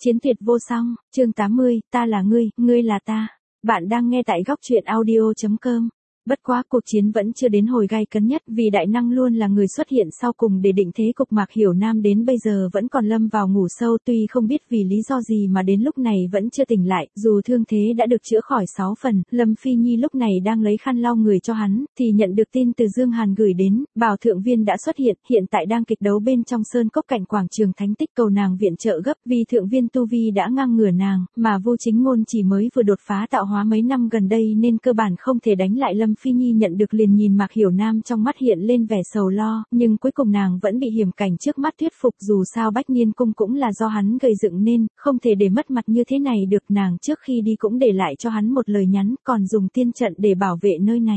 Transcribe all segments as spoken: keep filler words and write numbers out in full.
Chiến tuyệt vô song, chương tám mươi, ta là ngươi, ngươi là ta. Bạn đang nghe tại góc truyện audio chấm com. Bất quá cuộc chiến vẫn chưa đến hồi gay cấn nhất vì đại năng luôn là người xuất hiện sau cùng để định thế cục. Mạc Hiểu Nam đến bây giờ vẫn còn lâm vào ngủ sâu, tuy không biết vì lý do gì mà đến lúc này vẫn chưa tỉnh lại, dù thương thế đã được chữa khỏi sáu phần. Lâm Phi Nhi lúc này đang lấy khăn lau người cho hắn, thì nhận được tin từ Dương Hàn gửi đến, bảo Thượng Viên đã xuất hiện, hiện tại đang kịch đấu bên trong sơn cốc cạnh quảng trường Thánh Tích, cầu nàng viện trợ gấp vì Thượng Viên tu vi đã ngang ngửa nàng, mà Vu Chính Ngôn chỉ mới vừa đột phá tạo hóa mấy năm gần đây nên cơ bản không thể đánh lại Lâm Phi Nhi nhận được liền nhìn Mạc Hiểu Nam trong mắt hiện lên vẻ sầu lo, nhưng cuối cùng nàng vẫn bị hiểm cảnh trước mắt thuyết phục, dù sao Bách Niên Cung cũng là do hắn gây dựng nên, không thể để mất mặt như thế này được. Nàng trước khi đi cũng để lại cho hắn một lời nhắn, còn dùng tiên trận để bảo vệ nơi này.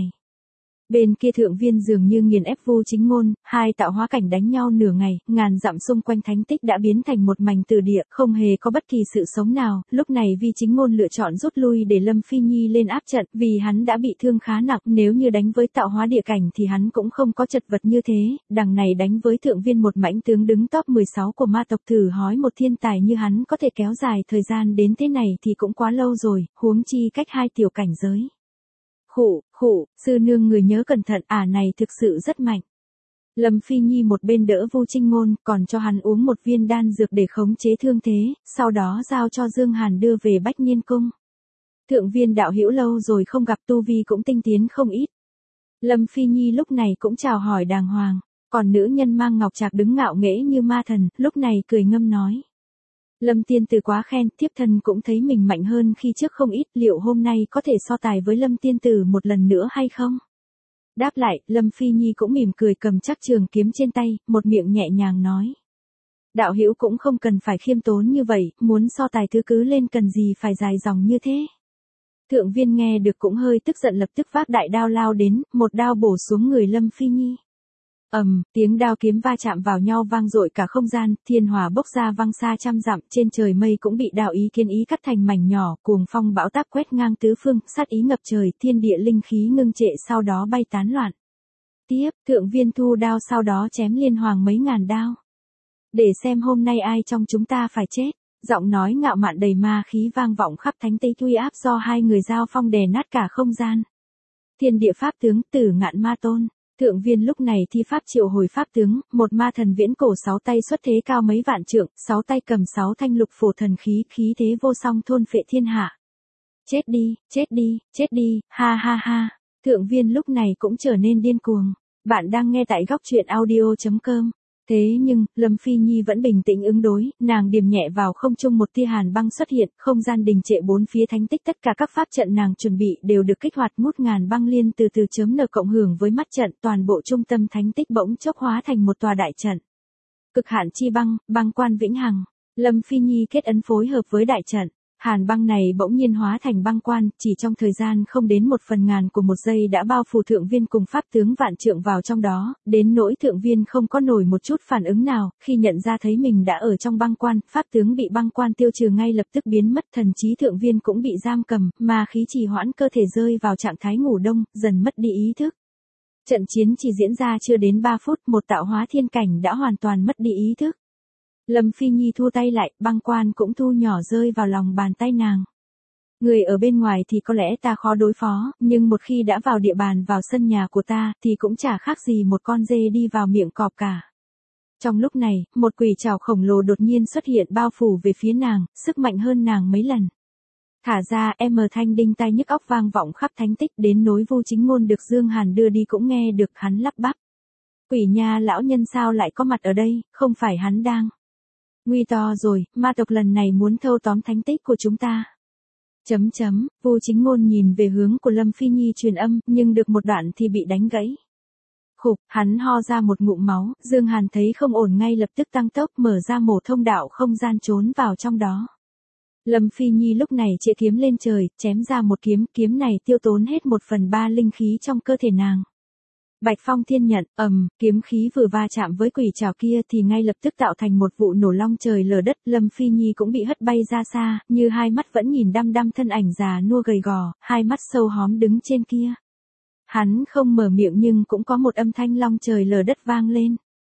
Bên kia Thượng Viên dường như nghiền ép Vu Chính Ngôn, hai tạo hóa cảnh đánh nhau nửa ngày, ngàn dặm xung quanh Thánh Tích đã biến thành một mảnh từ địa, không hề có bất kỳ sự sống nào. Lúc này Vi Chính Ngôn lựa chọn rút lui để Lâm Phi Nhi lên áp trận, vì hắn đã bị thương khá nặng, nếu như đánh với tạo hóa địa cảnh thì hắn cũng không có chật vật như thế. Đằng này đánh với Thượng Viên, một mãnh tướng đứng top mười sáu của ma tộc, thử hỏi một thiên tài như hắn có thể kéo dài thời gian đến thế này thì cũng quá lâu rồi, huống chi cách hai tiểu cảnh giới. Khụ, khụ, sư nương người nhớ cẩn thận, ả này thực sự rất mạnh. Lâm Phi Nhi một bên đỡ Vu Chính Ngôn, còn cho hắn uống một viên đan dược để khống chế thương thế, sau đó giao cho Dương Hàn đưa về Bách Niên Cung. Thượng Viên đạo hữu lâu rồi không gặp, tu vi cũng tinh tiến không ít. Lâm Phi Nhi lúc này cũng chào hỏi đàng hoàng, còn nữ nhân mang ngọc trạc đứng ngạo nghễ như ma thần, lúc này cười ngâm nói. Lâm tiên tử quá khen, thiếp thân cũng thấy mình mạnh hơn khi trước không ít, liệu hôm nay có thể so tài với Lâm tiên tử một lần nữa hay không? Đáp lại, Lâm Phi Nhi cũng mỉm cười cầm chắc trường kiếm trên tay, một miệng nhẹ nhàng nói. Đạo hữu cũng không cần phải khiêm tốn như vậy, muốn so tài thứ cứ lên cần gì phải dài dòng như thế. Thượng Viên nghe được cũng hơi tức giận, lập tức vác đại đao lao đến, một đao bổ xuống người Lâm Phi Nhi. Ầm, um, tiếng đao kiếm va chạm vào nhau vang dội cả không gian, thiên hỏa bốc ra vang xa trăm dặm, trên trời mây cũng bị đạo ý kiến ý cắt thành mảnh nhỏ, cuồng phong bão táp quét ngang tứ phương, sát ý ngập trời, thiên địa linh khí ngưng trệ sau đó bay tán loạn. Tiếp, Thượng Viên thu đao sau đó chém liên hoàng mấy ngàn đao. Để xem hôm nay ai trong chúng ta phải chết. Giọng nói ngạo mạn đầy ma khí vang vọng khắp Thánh Tây, uy áp do hai người giao phong đè nát cả không gian. Thiên địa pháp tướng, Tử Ngạn Ma Tôn. Thượng Viên lúc này thi pháp triệu hồi pháp tướng, một ma thần viễn cổ sáu tay xuất thế cao mấy vạn trượng, sáu tay cầm sáu thanh lục phổ thần khí, khí thế vô song thôn phệ thiên hạ. Chết đi, chết đi, chết đi, ha ha ha. Thượng Viên lúc này cũng trở nên điên cuồng. Bạn đang nghe tại góc truyện audio chấm com. Thế nhưng, Lâm Phi Nhi vẫn bình tĩnh ứng đối, nàng điềm nhẹ vào không trung, một tia hàn băng xuất hiện, không gian đình trệ bốn phía Thánh Tích, tất cả các pháp trận nàng chuẩn bị đều được kích hoạt, ngút ngàn băng liên từ từ chớm nở cộng hưởng với mắt trận, toàn bộ trung tâm Thánh Tích bỗng chốc hóa thành một tòa đại trận. Cực hạn chi băng, băng quan vĩnh hằng. Lâm Phi Nhi kết ấn phối hợp với đại trận. Hàn băng này bỗng nhiên hóa thành băng quan, chỉ trong thời gian không đến một phần ngàn của một giây đã bao phủ Thượng Viên cùng pháp tướng vạn trượng vào trong đó, đến nỗi Thượng Viên không có nổi một chút phản ứng nào, khi nhận ra thấy mình đã ở trong băng quan, pháp tướng bị băng quan tiêu trừ ngay lập tức biến mất, thần trí Thượng Viên cũng bị giam cầm, mà khí trì hoãn cơ thể rơi vào trạng thái ngủ đông, dần mất đi ý thức. Trận chiến chỉ diễn ra chưa đến ba phút, một tạo hóa thiên cảnh đã hoàn toàn mất đi ý thức. Lâm Phi Nhi thu tay lại, băng quan cũng thu nhỏ rơi vào lòng bàn tay nàng. Người ở bên ngoài thì có lẽ ta khó đối phó, nhưng một khi đã vào địa bàn, vào sân nhà của ta, thì cũng chả khác gì một con dê đi vào miệng cọp cả. Trong lúc này, một quỷ trảo khổng lồ đột nhiên xuất hiện bao phủ về phía nàng, sức mạnh hơn nàng mấy lần. Thả ra, em thanh đinh tai nhức óc vang vọng khắp Thánh Tích, đến nối Vu Chính Ngôn được Dương Hàn đưa đi cũng nghe được hắn lắp bắp. Quỷ nha lão nhân sao lại có mặt ở đây, không phải hắn đang... Nguy to rồi, ma tộc lần này muốn thâu tóm Thánh Tích của chúng ta. Chấm chấm, Vu Chính Ngôn nhìn về hướng của Lâm Phi Nhi truyền âm, nhưng được một đoạn thì bị đánh gãy. Khục, hắn ho ra một ngụm máu, Dương Hàn thấy không ổn ngay lập tức tăng tốc mở ra mổ thông đạo không gian trốn vào trong đó. Lâm Phi Nhi lúc này chĩa kiếm lên trời, chém ra một kiếm, kiếm này tiêu tốn hết một phần ba linh khí trong cơ thể nàng. Bạch Phong Thiên Nhận, ầm, kiếm khí vừa va chạm với quỷ trảo kia thì ngay lập tức tạo thành một vụ nổ long trời lở đất, Lâm Phi Nhi cũng bị hất bay ra xa, như hai mắt vẫn nhìn đăm đăm thân ảnh già nua gầy gò, hai mắt sâu hóm đứng trên kia. Hắn không mở miệng nhưng cũng có một âm thanh long trời lở đất vang lên.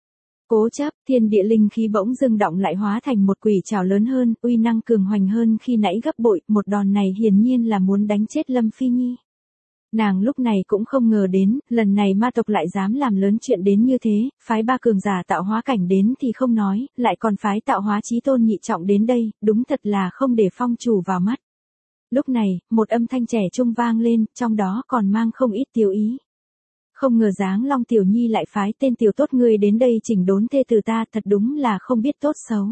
Cố chấp, thiên địa linh khí bỗng dưng động lại hóa thành một quỷ trảo lớn hơn, uy năng cường hoành hơn khi nãy gấp bội, một đòn này hiển nhiên là muốn đánh chết Lâm Phi Nhi. Nàng lúc này cũng không ngờ đến, lần này ma tộc lại dám làm lớn chuyện đến như thế, phái ba cường giả tạo hóa cảnh đến thì không nói, lại còn phái tạo hóa chí tôn nhị trọng đến đây, đúng thật là không để phong chủ vào mắt. Lúc này, một âm thanh trẻ trung vang lên, trong đó còn mang không ít tiêu ý. Không ngờ Giáng Long tiểu nhi lại phái tên tiểu tốt ngươi đến đây chỉnh đốn thê từ ta, thật đúng là không biết tốt xấu.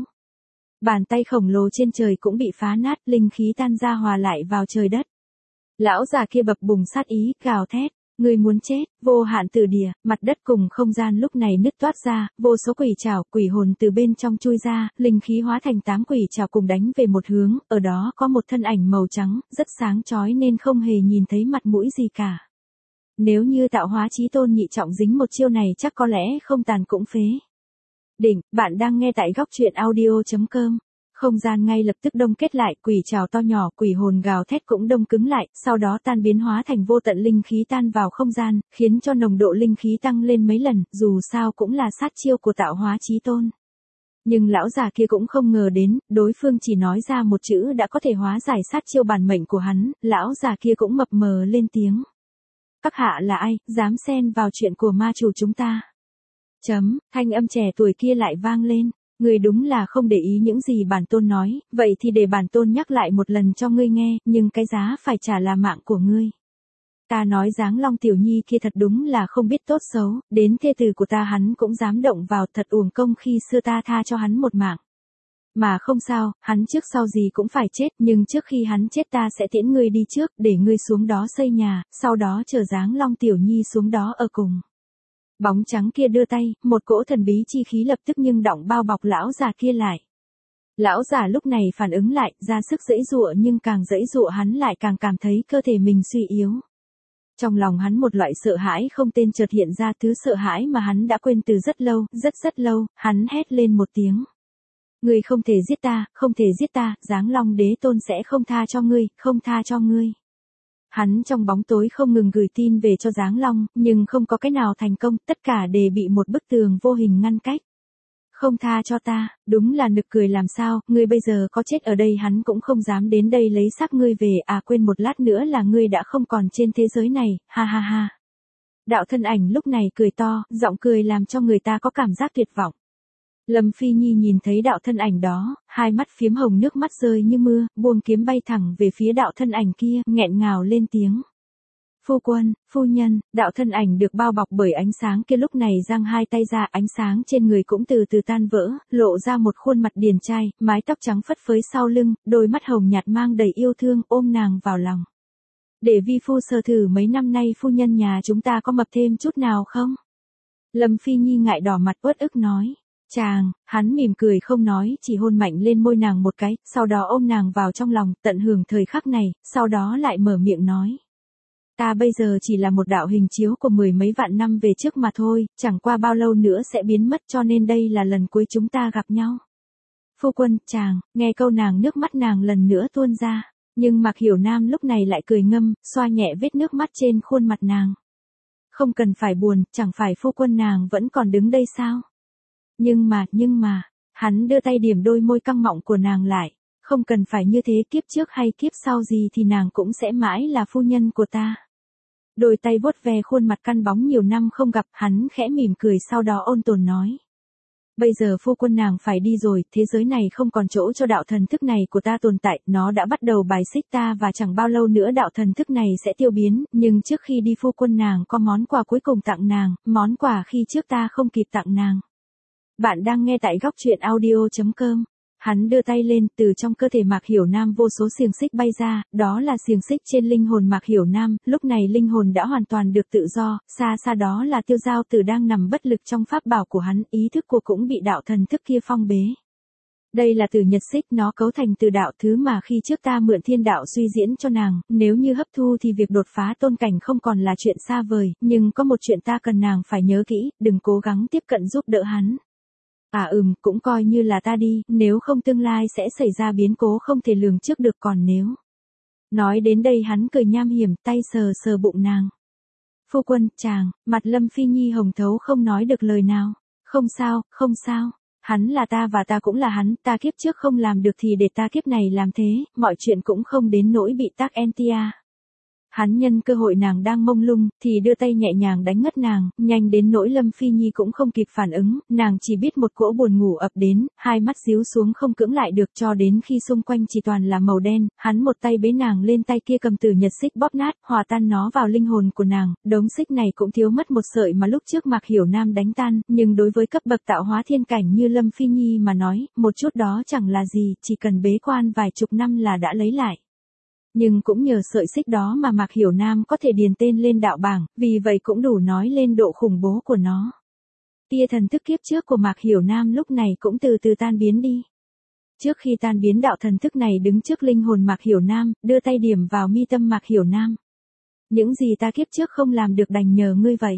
Bàn tay khổng lồ trên trời cũng bị phá nát, linh khí tan ra hòa lại vào trời đất. Lão già kia bập bùng sát ý, gào thét, ngươi muốn chết, vô hạn tử địa, mặt đất cùng không gian lúc này nứt toát ra, vô số quỷ trảo, quỷ hồn từ bên trong chui ra, linh khí hóa thành tám quỷ trảo cùng đánh về một hướng, ở đó có một thân ảnh màu trắng, rất sáng chói nên không hề nhìn thấy mặt mũi gì cả. Nếu như tạo hóa chí tôn nhị trọng dính một chiêu này chắc có lẽ không tàn cũng phế. Đỉnh, bạn đang nghe tại góc truyện audio chấm com. Không gian ngay lập tức đông kết lại, quỷ trảo to nhỏ, quỷ hồn gào thét cũng đông cứng lại, sau đó tan biến hóa thành vô tận linh khí tan vào không gian, khiến cho nồng độ linh khí tăng lên mấy lần, dù sao cũng là sát chiêu của tạo hóa chí tôn. Nhưng lão già kia cũng không ngờ đến, đối phương chỉ nói ra một chữ đã có thể hóa giải sát chiêu bản mệnh của hắn, lão già kia cũng mập mờ lên tiếng. Các hạ là ai, dám xen vào chuyện của ma chủ chúng ta? Chấm, thanh âm trẻ tuổi kia lại vang lên. Ngươi đúng là không để ý những gì bản tôn nói, vậy thì để bản tôn nhắc lại một lần cho ngươi nghe, nhưng cái giá phải trả là mạng của ngươi. Ta nói Giáng Long tiểu nhi kia thật đúng là không biết tốt xấu, đến thê tử của ta hắn cũng dám động vào, thật uổng công khi xưa ta tha cho hắn một mạng. Mà không sao, hắn trước sau gì cũng phải chết, nhưng trước khi hắn chết ta sẽ tiễn ngươi đi trước, để ngươi xuống đó xây nhà, sau đó chờ Giáng Long tiểu nhi xuống đó ở cùng. Bóng trắng kia đưa tay, một cỗ thần bí chi khí lập tức nhưng đọng bao bọc lão già kia lại. Lão già lúc này phản ứng lại, ra sức giãy giụa nhưng càng giãy giụa hắn lại càng cảm thấy cơ thể mình suy yếu. Trong lòng hắn một loại sợ hãi không tên chợt hiện ra, thứ sợ hãi mà hắn đã quên từ rất lâu, rất rất lâu, hắn hét lên một tiếng. Ngươi không thể giết ta, không thể giết ta, Giáng Long đế tôn sẽ không tha cho ngươi, không tha cho ngươi. Hắn trong bóng tối không ngừng gửi tin về cho Giáng Long, nhưng không có cái nào thành công, tất cả đều bị một bức tường vô hình ngăn cách. Không tha cho ta, đúng là nực cười làm sao, ngươi bây giờ có chết ở đây hắn cũng không dám đến đây lấy xác ngươi về, à quên một lát nữa là ngươi đã không còn trên thế giới này, ha ha ha. Đạo thân ảnh lúc này cười to, giọng cười làm cho người ta có cảm giác tuyệt vọng. Lâm Phi Nhi nhìn thấy đạo thân ảnh đó, hai mắt phiếm hồng nước mắt rơi như mưa, buông kiếm bay thẳng về phía đạo thân ảnh kia, nghẹn ngào lên tiếng. Phu quân, phu nhân, đạo thân ảnh được bao bọc bởi ánh sáng kia lúc này giang hai tay ra, ánh sáng trên người cũng từ từ tan vỡ, lộ ra một khuôn mặt điển trai, mái tóc trắng phất phới sau lưng, đôi mắt hồng nhạt mang đầy yêu thương, ôm nàng vào lòng. Để vi phu sờ thử mấy năm nay phu nhân nhà chúng ta có mập thêm chút nào không? Lâm Phi Nhi ngại đỏ mặt uất ức nói. Chàng, hắn mỉm cười không nói, chỉ hôn mạnh lên môi nàng một cái, sau đó ôm nàng vào trong lòng, tận hưởng thời khắc này, sau đó lại mở miệng nói. Ta bây giờ chỉ là một đạo hình chiếu của mười mấy vạn năm về trước mà thôi, chẳng qua bao lâu nữa sẽ biến mất cho nên đây là lần cuối chúng ta gặp nhau. Phu quân, chàng, nghe câu nàng nước mắt nàng lần nữa tuôn ra, nhưng Mạc Hiểu Nam lúc này lại cười ngâm, xoa nhẹ vết nước mắt trên khuôn mặt nàng. Không cần phải buồn, chẳng phải phu quân nàng vẫn còn đứng đây sao? Nhưng mà, nhưng mà, hắn đưa tay điểm đôi môi căng mọng của nàng lại, không cần phải như thế, kiếp trước hay kiếp sau gì thì nàng cũng sẽ mãi là phu nhân của ta. Đôi tay vuốt ve khuôn mặt căn bóng nhiều năm không gặp, hắn khẽ mỉm cười sau đó ôn tồn nói. Bây giờ phu quân nàng phải đi rồi, thế giới này không còn chỗ cho đạo thần thức này của ta tồn tại, nó đã bắt đầu bài xích ta và chẳng bao lâu nữa đạo thần thức này sẽ tiêu biến, nhưng trước khi đi phu quân nàng có món quà cuối cùng tặng nàng, món quà khi trước ta không kịp tặng nàng. Bạn đang nghe tại góc truyện audio chấm com. Hắn đưa tay lên, từ trong cơ thể Mạc Hiểu Nam vô số xiềng xích bay ra, đó là xiềng xích trên linh hồn Mạc Hiểu Nam, lúc này linh hồn đã hoàn toàn được tự do, xa xa đó là Tiêu Giao Tử đang nằm bất lực trong pháp bảo của hắn, ý thức của cũng bị đạo thần thức kia phong bế. Đây là Tử Nhật Xích, nó cấu thành từ đạo, thứ mà khi trước ta mượn thiên đạo suy diễn cho nàng, nếu như hấp thu thì việc đột phá tôn cảnh không còn là chuyện xa vời, nhưng có một chuyện ta cần nàng phải nhớ kỹ, đừng cố gắng tiếp cận giúp đỡ hắn. À ừm, cũng coi như là ta đi, nếu không tương lai sẽ xảy ra biến cố không thể lường trước được, còn nếu. Nói đến đây hắn cười nham hiểm, tay sờ sờ bụng nàng. Phu quân, chàng, mặt Lâm Phi Nhi hồng thấu không nói được lời nào. Không sao, không sao. Hắn là ta và ta cũng là hắn, ta kiếp trước không làm được thì để ta kiếp này làm thế, mọi chuyện cũng không đến nỗi bị tắc en tê a. Hắn nhân cơ hội nàng đang mông lung, thì đưa tay nhẹ nhàng đánh ngất nàng, nhanh đến nỗi Lâm Phi Nhi cũng không kịp phản ứng, nàng chỉ biết một cỗ buồn ngủ ập đến, hai mắt díu xuống không cưỡng lại được cho đến khi xung quanh chỉ toàn là màu đen, hắn một tay bế nàng lên, tay kia cầm Tử Nhật xích bóp nát, hòa tan nó vào linh hồn của nàng, đống xích này cũng thiếu mất một sợi mà lúc trước Mạc Hiểu Nam đánh tan, nhưng đối với cấp bậc tạo hóa thiên cảnh như Lâm Phi Nhi mà nói, một chút đó chẳng là gì, chỉ cần bế quan vài chục năm là đã lấy lại. Nhưng cũng nhờ sợi xích đó mà Mạc Hiểu Nam có thể điền tên lên đạo bảng, vì vậy cũng đủ nói lên độ khủng bố của nó. Tia thần thức kiếp trước của Mạc Hiểu Nam lúc này cũng từ từ tan biến đi. Trước khi tan biến, đạo thần thức này đứng trước linh hồn Mạc Hiểu Nam, đưa tay điểm vào mi tâm Mạc Hiểu Nam. Những gì ta kiếp trước không làm được đành nhờ ngươi vậy.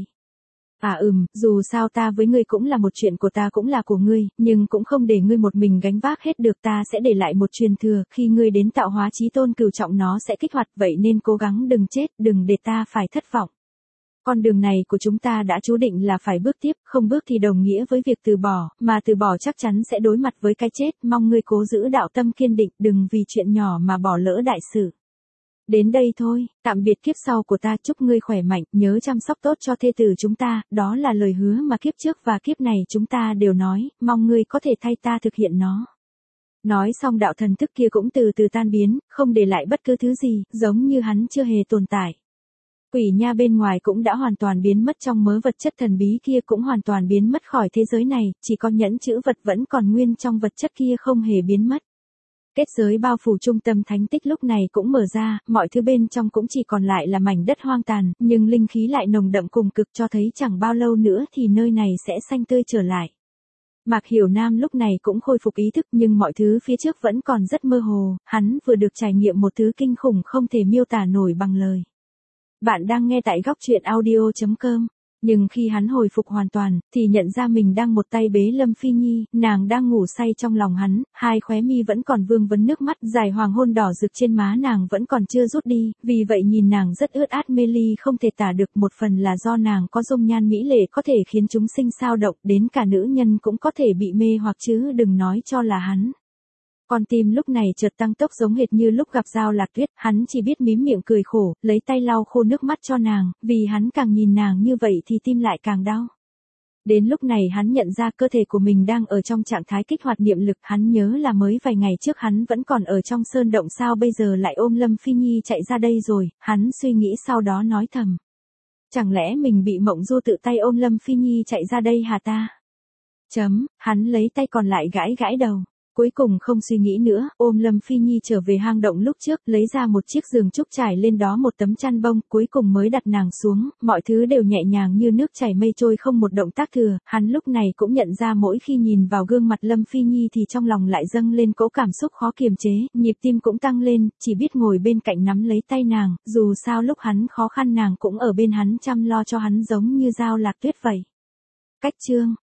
À ừm, dù sao ta với ngươi cũng là một chuyện của ta cũng là của ngươi, nhưng cũng không để ngươi một mình gánh vác hết được, ta sẽ để lại một truyền thừa, khi ngươi đến tạo hóa chí tôn cửu trọng nó sẽ kích hoạt, vậy nên cố gắng đừng chết, đừng để ta phải thất vọng. Con đường này của chúng ta đã chú định là phải bước tiếp, không bước thì đồng nghĩa với việc từ bỏ, mà từ bỏ chắc chắn sẽ đối mặt với cái chết, mong ngươi cố giữ đạo tâm kiên định, đừng vì chuyện nhỏ mà bỏ lỡ đại sự. Đến đây thôi, tạm biệt kiếp sau của ta, chúc ngươi khỏe mạnh, nhớ chăm sóc tốt cho thê tử chúng ta, đó là lời hứa mà kiếp trước và kiếp này chúng ta đều nói, mong ngươi có thể thay ta thực hiện nó. Nói xong đạo thần thức kia cũng từ từ tan biến, không để lại bất cứ thứ gì, giống như hắn chưa hề tồn tại. Quỷ nha bên ngoài cũng đã hoàn toàn biến mất, trong mớ vật chất thần bí kia cũng hoàn toàn biến mất khỏi thế giới này, chỉ có nhẫn chữ vật vẫn còn nguyên trong vật chất kia không hề biến mất. Kết giới bao phủ trung tâm thánh tích lúc này cũng mở ra, mọi thứ bên trong cũng chỉ còn lại là mảnh đất hoang tàn, nhưng linh khí lại nồng đậm cùng cực, cho thấy chẳng bao lâu nữa thì nơi này sẽ xanh tươi trở lại. Mạc Hiểu Nam lúc này cũng khôi phục ý thức, nhưng mọi thứ phía trước vẫn còn rất mơ hồ, hắn vừa được trải nghiệm một thứ kinh khủng không thể miêu tả nổi bằng lời. Bạn đang nghe tại góc truyện audio chấm com. Nhưng khi hắn hồi phục hoàn toàn, thì nhận ra mình đang một tay bế Lâm Phi Nhi, nàng đang ngủ say trong lòng hắn, hai khóe mi vẫn còn vương vấn nước mắt, dài hoàng hôn đỏ rực trên má nàng vẫn còn chưa rút đi, vì vậy nhìn nàng rất ướt át mê ly không thể tả được, một phần là do nàng có dung nhan mỹ lệ có thể khiến chúng sinh sao động, đến cả nữ nhân cũng có thể bị mê hoặc chứ đừng nói cho là hắn. Con tim lúc này chợt tăng tốc giống hệt như lúc gặp Giao Lạc Tuyết, hắn chỉ biết mím miệng cười khổ, lấy tay lau khô nước mắt cho nàng, vì hắn càng nhìn nàng như vậy thì tim lại càng đau. Đến lúc này hắn nhận ra cơ thể của mình đang ở trong trạng thái kích hoạt niệm lực, hắn nhớ là mới vài ngày trước hắn vẫn còn ở trong sơn động, sao bây giờ lại ôm Lâm Phi Nhi chạy ra đây rồi, hắn suy nghĩ sau đó nói thầm. Chẳng lẽ mình bị Mộng Du tự tay ôm Lâm Phi Nhi chạy ra đây hả ta? Chấm, hắn lấy tay còn lại gãi gãi đầu. Cuối cùng không suy nghĩ nữa, ôm Lâm Phi Nhi trở về hang động lúc trước, lấy ra một chiếc giường trúc trải lên đó một tấm chăn bông, cuối cùng mới đặt nàng xuống, mọi thứ đều nhẹ nhàng như nước chảy mây trôi, không một động tác thừa, hắn lúc này cũng nhận ra mỗi khi nhìn vào gương mặt Lâm Phi Nhi thì trong lòng lại dâng lên cỗ cảm xúc khó kiềm chế, nhịp tim cũng tăng lên, chỉ biết ngồi bên cạnh nắm lấy tay nàng, dù sao lúc hắn khó khăn nàng cũng ở bên hắn chăm lo cho hắn giống như Giao Lạc Tuyết vậy. Cách chương